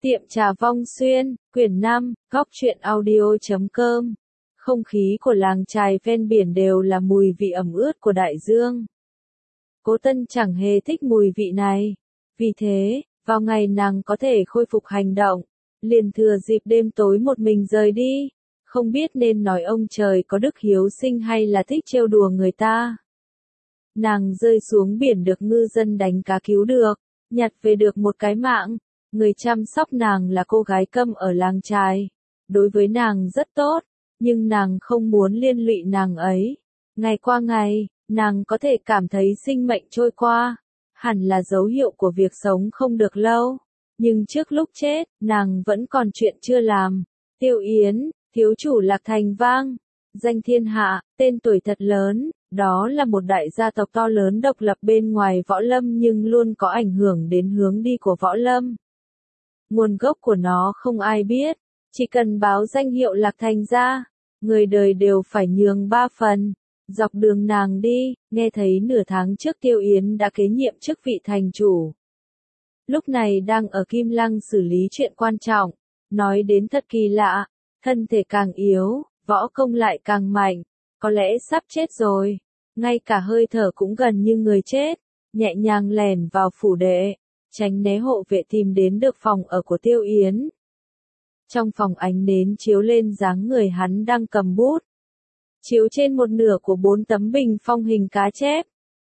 Tiệm trà Vong Xuyên, quyển 5, góc truyện audio.com. Không khí của làng chài ven biển đều là mùi vị ẩm ướt của đại dương. Cố Tân chẳng hề thích mùi vị này. Vì thế, vào ngày nàng có thể khôi phục hành động, liền thừa dịp đêm tối một mình rời đi. Không biết nên nói ông trời có đức hiếu sinh hay là thích trêu đùa người ta. Nàng rơi xuống biển được ngư dân đánh cá cứu được, nhặt về được một cái mạng. Người chăm sóc nàng là cô gái Câm ở làng chài. Đối với nàng rất tốt, nhưng nàng không muốn liên lụy nàng ấy. Ngày qua ngày, nàng có thể cảm thấy sinh mệnh trôi qua, hẳn là dấu hiệu của việc sống không được lâu. Nhưng trước lúc chết, nàng vẫn còn chuyện chưa làm. Tiêu Yến, thiếu chủ Lạc Thành Vang, danh thiên hạ, tên tuổi thật lớn, đó là một đại gia tộc to lớn độc lập bên ngoài võ lâm nhưng luôn có ảnh hưởng đến hướng đi của võ lâm. Nguồn gốc của nó không ai biết, chỉ cần báo danh hiệu Lạc Thành ra, người đời đều phải nhường 3 phần. Dọc đường nàng đi, nghe thấy nửa tháng trước Tiêu Yến đã kế nhiệm chức vị thành chủ. Lúc này đang ở Kim Lăng xử lý chuyện quan trọng, nói đến thật kỳ lạ, thân thể càng yếu, võ công lại càng mạnh, có lẽ sắp chết rồi, ngay cả hơi thở cũng gần như người chết, nhẹ nhàng lèn vào phủ đệ, tránh né hộ vệ tìm đến được phòng ở của Tiêu Yến. Trong phòng ánh nến chiếu lên dáng người hắn đang cầm bút, chiếu trên một nửa của 4 tấm bình phong hình cá chép.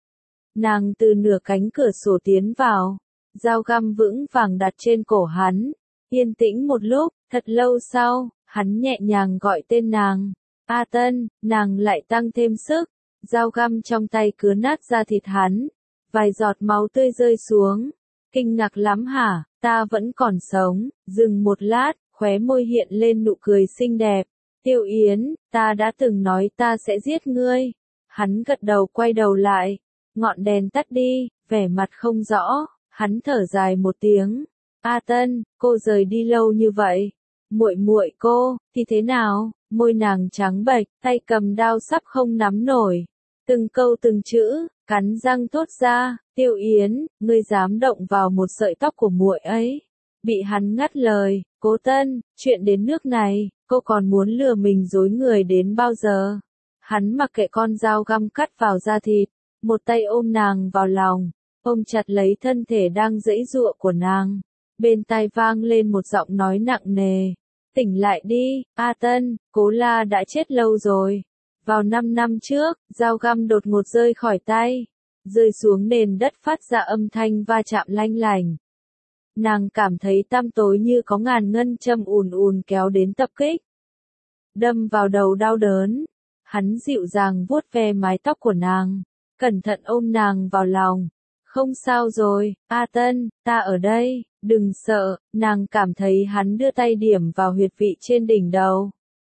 Nàng từ nửa cánh cửa sổ tiến vào, dao găm vững vàng đặt trên cổ hắn, yên tĩnh một lúc, thật lâu sau, hắn nhẹ nhàng gọi tên nàng. A Tân, nàng lại tăng thêm sức, dao găm trong tay cứa nát da thịt hắn, vài giọt máu tươi rơi xuống. Kinh ngạc lắm hả, ta vẫn còn sống. Dừng một lát, khóe môi hiện lên nụ cười xinh đẹp. Tiêu Yến, ta đã từng nói ta sẽ giết ngươi. Hắn gật đầu quay đầu lại, ngọn đèn tắt đi, vẻ mặt không rõ, hắn thở dài một tiếng. A Tân, cô rời đi lâu như vậy, muội cô thì thế nào? Môi nàng trắng bệch, tay cầm đao sắp không nắm nổi, từng câu từng chữ, cắn răng thốt ra. Tiêu Yến, ngươi dám động vào một sợi tóc của muội ấy? Bị hắn ngắt lời. Cố Tân, chuyện đến nước này, cô còn muốn lừa mình dối người đến bao giờ? Hắn mặc kệ con dao găm cắt vào da thịt, một tay ôm nàng vào lòng, ôm chặt lấy thân thể đang giãy giụa của nàng. Bên tai vang lên một giọng nói nặng nề. Tỉnh lại đi, A Tân, Cố La đã chết lâu rồi. Vào 5 năm trước, dao găm đột ngột rơi khỏi tay, rơi xuống nền đất phát ra âm thanh va chạm lanh lành. Nàng cảm thấy tăm tối như có ngàn ngân châm ùn ùn kéo đến tập kích, đâm vào đầu đau đớn. Hắn dịu dàng vuốt ve mái tóc của nàng, cẩn thận ôm nàng vào lòng. Không sao rồi, A Tân, ta ở đây, đừng sợ. Nàng cảm thấy hắn đưa tay điểm vào huyệt vị trên đỉnh đầu.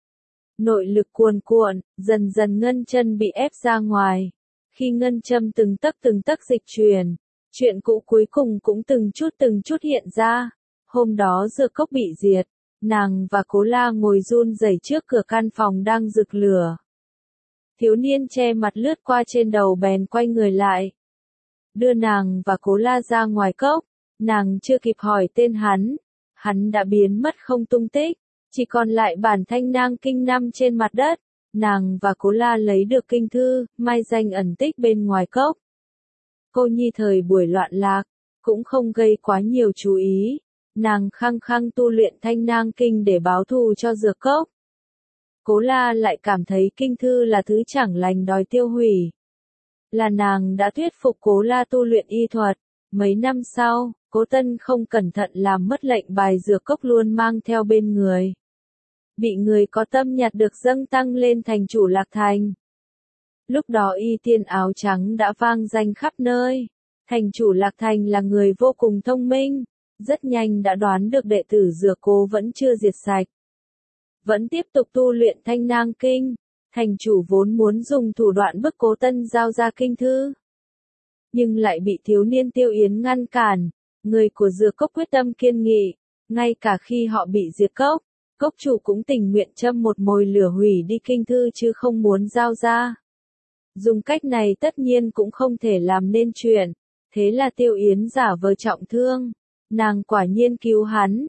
Nội lực cuồn cuộn, dần dần ngân chân bị ép ra ngoài. Khi ngân châm từng tấc dịch chuyển, chuyện cũ cuối cùng cũng từng chút hiện ra. Hôm đó dược cốc bị diệt, nàng và Cố La ngồi run rẩy trước cửa căn phòng đang rực lửa. Thiếu niên che mặt lướt qua trên đầu bèn quay người lại, đưa nàng và Cố La ra ngoài cốc. Nàng chưa kịp hỏi tên hắn đã biến mất không tung tích, chỉ còn lại bản thanh nang kinh 5 trên mặt đất. Nàng và Cố La lấy được kinh thư, mai danh ẩn tích bên ngoài cốc. Cô nhi thời buổi loạn lạc, cũng không gây quá nhiều chú ý. Nàng khăng khăng tu luyện thanh nang kinh để báo thù cho dược cốc. Cố La lại cảm thấy kinh thư là thứ chẳng lành đòi tiêu hủy. Là nàng đã thuyết phục Cố La tu luyện y thuật. Mấy năm sau, Cố Tân không cẩn thận làm mất lệnh bài dược cốc luôn mang theo bên người. Bị người có tâm nhặt được dâng tăng lên thành chủ Lạc Thành. Lúc đó y tiên áo trắng đã vang danh khắp nơi. Thành chủ Lạc Thành là người vô cùng thông minh, rất nhanh đã đoán được đệ tử dược cố vẫn chưa diệt sạch, vẫn tiếp tục tu luyện thanh nang kinh. Thành chủ vốn muốn dùng thủ đoạn bức Cố Tân giao ra kinh thư, nhưng lại bị thiếu niên Tiêu Yến ngăn cản. Người của dược cốc quyết tâm kiên nghị, ngay cả khi họ bị diệt cốc, cốc chủ cũng tình nguyện châm một mồi lửa hủy đi kinh thư chứ không muốn giao ra. Dùng cách này tất nhiên cũng không thể làm nên chuyện, thế là Tiêu Yến giả vờ trọng thương. Nàng quả nhiên cứu hắn,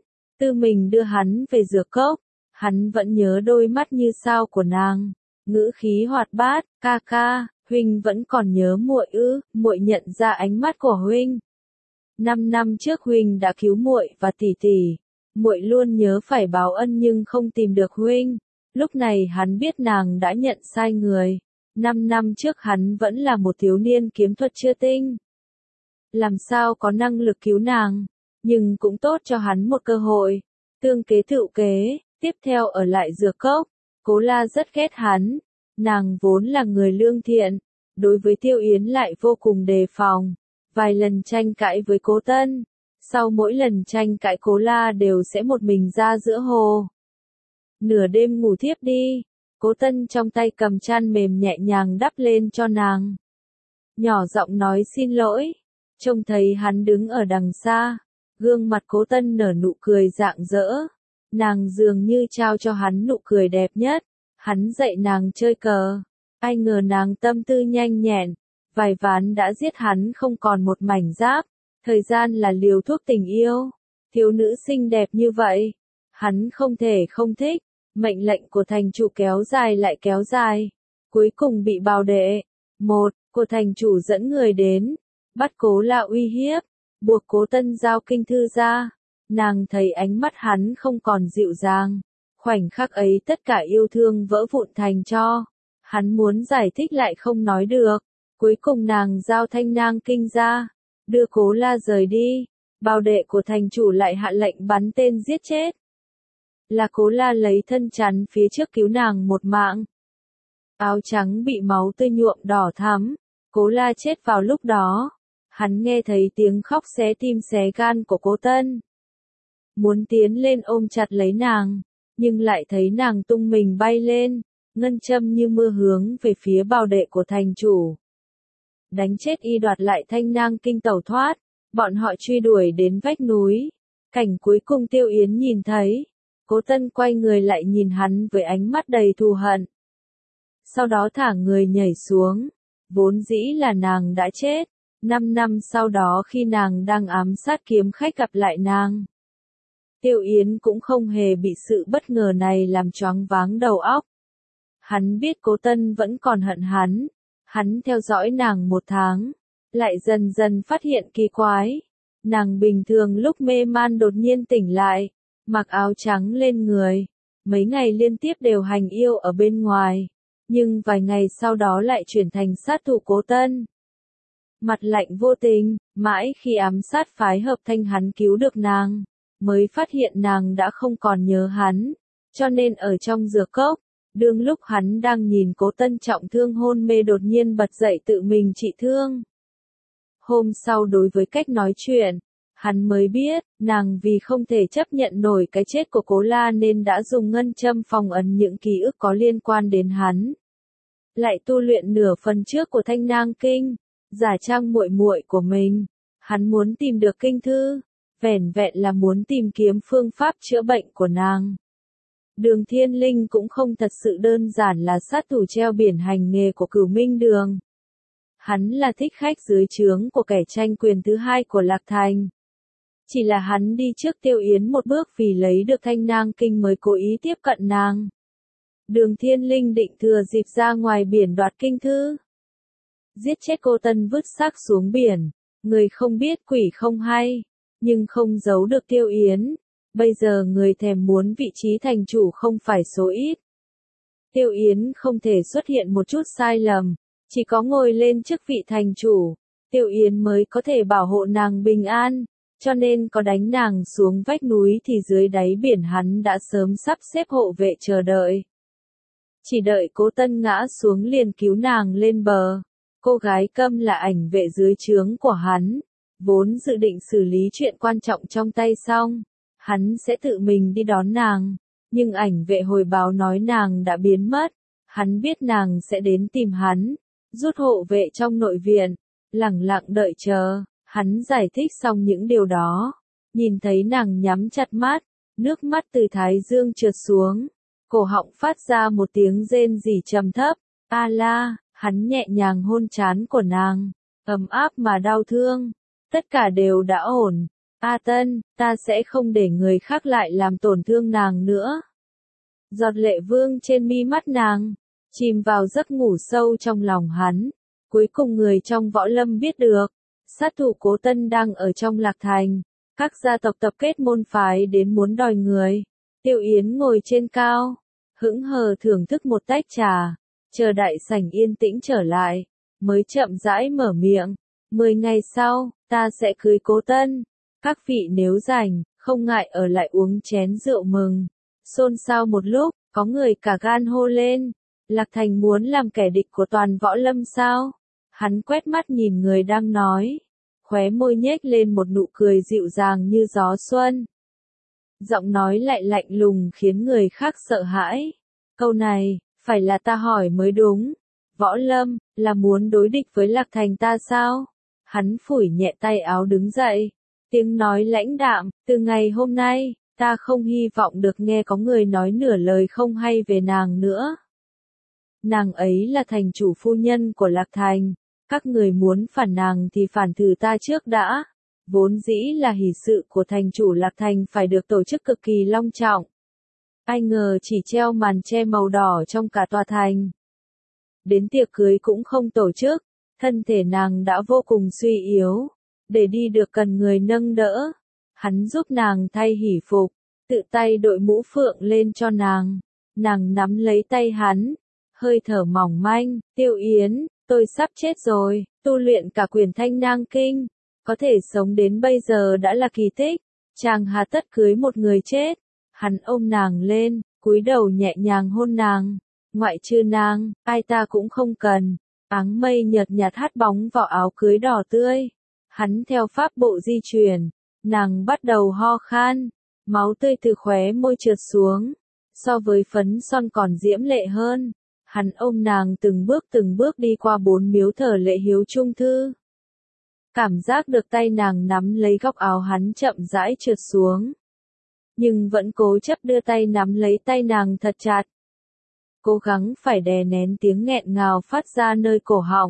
tự mình đưa hắn về dược cốc. Hắn vẫn nhớ đôi mắt như sao của nàng, ngữ khí hoạt bát, ca ca, huynh vẫn còn nhớ muội ư? Muội nhận ra ánh mắt của huynh. 5 năm trước huynh đã cứu muội và tỷ tỷ, muội luôn nhớ phải báo ân nhưng không tìm được huynh. Lúc này hắn biết nàng đã nhận sai người. 5 năm trước hắn vẫn là một thiếu niên kiếm thuật chưa tinh, làm sao có năng lực cứu nàng, nhưng cũng tốt cho hắn một cơ hội. Tương kế tựu kế, tiếp theo ở lại dược cốc, Cố La rất ghét hắn. Nàng vốn là người lương thiện, đối với Tiêu Yến lại vô cùng đề phòng. Vài lần tranh cãi với Cố Tân, sau mỗi lần tranh cãi Cố La đều sẽ một mình ra giữa hồ. Nửa đêm ngủ thiếp đi, Cố Tân trong tay cầm chăn mềm nhẹ nhàng đắp lên cho nàng. Nhỏ giọng nói xin lỗi, trông thấy hắn đứng ở đằng xa, gương mặt Cố Tân nở nụ cười rạng rỡ. Nàng dường như trao cho hắn nụ cười đẹp nhất. Hắn dạy nàng chơi cờ, ai ngờ nàng tâm tư nhanh nhẹn, vài ván đã giết hắn không còn một mảnh giáp. Thời gian là liều thuốc tình yêu, thiếu nữ xinh đẹp như vậy, hắn không thể không thích. Mệnh lệnh của thành chủ kéo dài lại kéo dài, cuối cùng bị bào đệ của thành chủ dẫn người đến, bắt Cố La uy hiếp, buộc Cố Tân giao kinh thư ra. Nàng thấy ánh mắt hắn không còn dịu dàng, khoảnh khắc ấy tất cả yêu thương vỡ vụn thành tro. Hắn muốn giải thích lại không nói được, cuối cùng nàng giao thanh nang kinh ra, đưa Cố La rời đi. Bào đệ của thành chủ lại hạ lệnh bắn tên giết chết. Là Cố La lấy thân chắn phía trước cứu nàng một mạng. Áo trắng bị máu tươi nhuộm đỏ thắm, Cố La chết vào lúc đó. Hắn nghe thấy tiếng khóc xé tim xé gan của Cố Tân, muốn tiến lên ôm chặt lấy nàng, nhưng lại thấy nàng tung mình bay lên, ngân châm như mưa hướng về phía bào đệ của thành chủ. Đánh chết y, đoạt lại thanh nang kinh tẩu thoát, bọn họ truy đuổi đến vách núi. Cảnh cuối cùng Tiêu Yến nhìn thấy, Cố Tân quay người lại nhìn hắn với ánh mắt đầy thù hận. Sau đó thả người nhảy xuống, vốn dĩ là nàng đã chết. 5 năm sau đó khi nàng đang ám sát kiếm khách gặp lại nàng, Tiêu Yến cũng không hề bị sự bất ngờ này làm choáng váng đầu óc. Hắn biết Cố Tân vẫn còn hận hắn. Hắn theo dõi nàng 1 tháng, lại dần dần phát hiện kỳ quái. Nàng bình thường lúc mê man đột nhiên tỉnh lại, mặc áo trắng lên người, mấy ngày liên tiếp đều hành yêu ở bên ngoài, nhưng vài ngày sau đó lại chuyển thành sát thủ Cố Tân. Mặt lạnh vô tình, mãi khi ám sát phái Hợp Thanh hắn cứu được nàng, mới phát hiện nàng đã không còn nhớ hắn, cho nên ở trong dược cốc, đương lúc hắn đang nhìn Cố Tân trọng thương hôn mê đột nhiên bật dậy tự mình trị thương. Hôm sau đối với cách nói chuyện, hắn mới biết, nàng vì không thể chấp nhận nổi cái chết của Cố La nên đã dùng ngân châm phong ấn những ký ức có liên quan đến hắn. Lại tu luyện nửa phần trước của Thanh Nang Kinh, giả trang muội muội của mình. Hắn muốn tìm được kinh thư, vẻn vẹn là muốn tìm kiếm phương pháp chữa bệnh của nàng. Đường Thiên Linh cũng không thật sự đơn giản là sát thủ treo biển hành nghề của Cửu Minh Đường. Hắn là thích khách dưới trướng của kẻ tranh quyền thứ hai của Lạc Thành. Chỉ là hắn đi trước Tiêu Yến một bước vì lấy được Thanh Nang Kinh mới cố ý tiếp cận nàng. Đường Thiên Linh định thừa dịp ra ngoài biển đoạt kinh thư, giết chết Cố Tân vứt xác xuống biển. Người không biết quỷ không hay, nhưng không giấu được Tiêu Yến. Bây giờ người thèm muốn vị trí thành chủ không phải số ít. Tiêu Yến không thể xuất hiện một chút sai lầm, chỉ có ngồi lên chức vị thành chủ, Tiêu Yến mới có thể bảo hộ nàng bình an, cho nên có đánh nàng xuống vách núi thì dưới đáy biển hắn đã sớm sắp xếp hộ vệ chờ đợi. Chỉ đợi Cố Tân ngã xuống liền cứu nàng lên bờ. Cô gái Câm là ảnh vệ dưới trướng của hắn, vốn dự định xử lý chuyện quan trọng trong tay xong, hắn sẽ tự mình đi đón nàng, nhưng ảnh vệ hồi báo nói nàng đã biến mất. Hắn biết nàng sẽ đến tìm hắn, rút hộ vệ trong nội viện, lẳng lặng đợi chờ. Hắn giải thích xong những điều đó, nhìn thấy nàng nhắm chặt mắt, nước mắt từ thái dương trượt xuống, cổ họng phát ra một tiếng rên rỉ trầm thấp. A la, hắn nhẹ nhàng hôn trán của nàng, ấm áp mà đau thương, tất cả đều đã ổn. A Tân, ta sẽ không để người khác lại làm tổn thương nàng nữa. Giọt lệ vương trên mi mắt nàng, chìm vào giấc ngủ sâu trong lòng hắn. Cuối cùng người trong võ lâm biết được, sát thủ Cố Tân đang ở trong Lạc Thành. Các gia tộc tập kết môn phái đến muốn đòi người. Tiêu Yến ngồi trên cao, hững hờ thưởng thức một tách trà, chờ đại sảnh yên tĩnh trở lại, mới chậm rãi mở miệng. 10 ngày sau, ta sẽ cưới Cố Tân. Các vị nếu rảnh, không ngại ở lại uống chén rượu mừng. Xôn xao một lúc, có người cả gan hô lên. Lạc Thành muốn làm kẻ địch của toàn võ lâm sao? Hắn quét mắt nhìn người đang nói, khóe môi nhếch lên một nụ cười dịu dàng như gió xuân. Giọng nói lại lạnh lùng khiến người khác sợ hãi. Câu này, phải là ta hỏi mới đúng. Võ lâm, là muốn đối địch với Lạc Thành ta sao? Hắn phủi nhẹ tay áo đứng dậy. Tiếng nói lãnh đạm, từ ngày hôm nay, ta không hy vọng được nghe có người nói nửa lời không hay về nàng nữa. Nàng ấy là thành chủ phu nhân của Lạc Thành. Các người muốn phản nàng thì phản thử ta trước đã. Vốn dĩ là hỷ sự của thành chủ Lạc Thành phải được tổ chức cực kỳ long trọng. Ai ngờ chỉ treo màn che màu đỏ trong cả tòa thành. Đến tiệc cưới cũng không tổ chức, thân thể nàng đã vô cùng suy yếu. Để đi được cần người nâng đỡ. Hắn giúp nàng thay hỷ phục, tự tay đội mũ phượng lên cho nàng. Nàng nắm lấy tay hắn, hơi thở mỏng manh. Tiêu Yến, tôi sắp chết rồi, tu luyện cả Quyền Thanh Nang Kinh. Có thể sống đến bây giờ đã là kỳ tích. Chàng hà tất cưới một người chết. Hắn ôm nàng lên, cúi đầu nhẹ nhàng hôn nàng. Ngoại trừ nàng, ai ta cũng không cần. Áng mây nhợt nhạt hắt bóng vào áo cưới đỏ tươi. Hắn theo pháp bộ di chuyển. Nàng bắt đầu ho khan. Máu tươi từ khóe môi trượt xuống. So với phấn son còn diễm lệ hơn. Hắn ôm nàng từng bước đi qua 4 miếu thờ Lệ Hiếu Trung Thư. Cảm giác được tay nàng nắm lấy góc áo hắn chậm rãi trượt xuống. Nhưng vẫn cố chấp đưa tay nắm lấy tay nàng thật chặt. Cố gắng phải đè nén tiếng nghẹn ngào phát ra nơi cổ họng.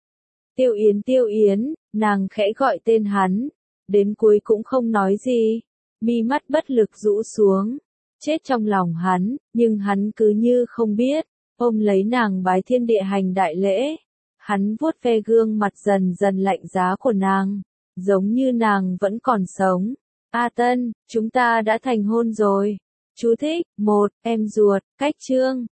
Tiêu Yến, nàng khẽ gọi tên hắn. Đến cuối cũng không nói gì. Mi mắt bất lực rũ xuống. Chết trong lòng hắn, nhưng hắn cứ như không biết. Ôm lấy nàng bái thiên địa hành đại lễ. Hắn vuốt ve gương mặt dần dần lạnh giá của nàng. Giống như nàng vẫn còn sống. A Tân, chúng ta đã thành hôn rồi. Chú thích, 1, em ruột, cách chương.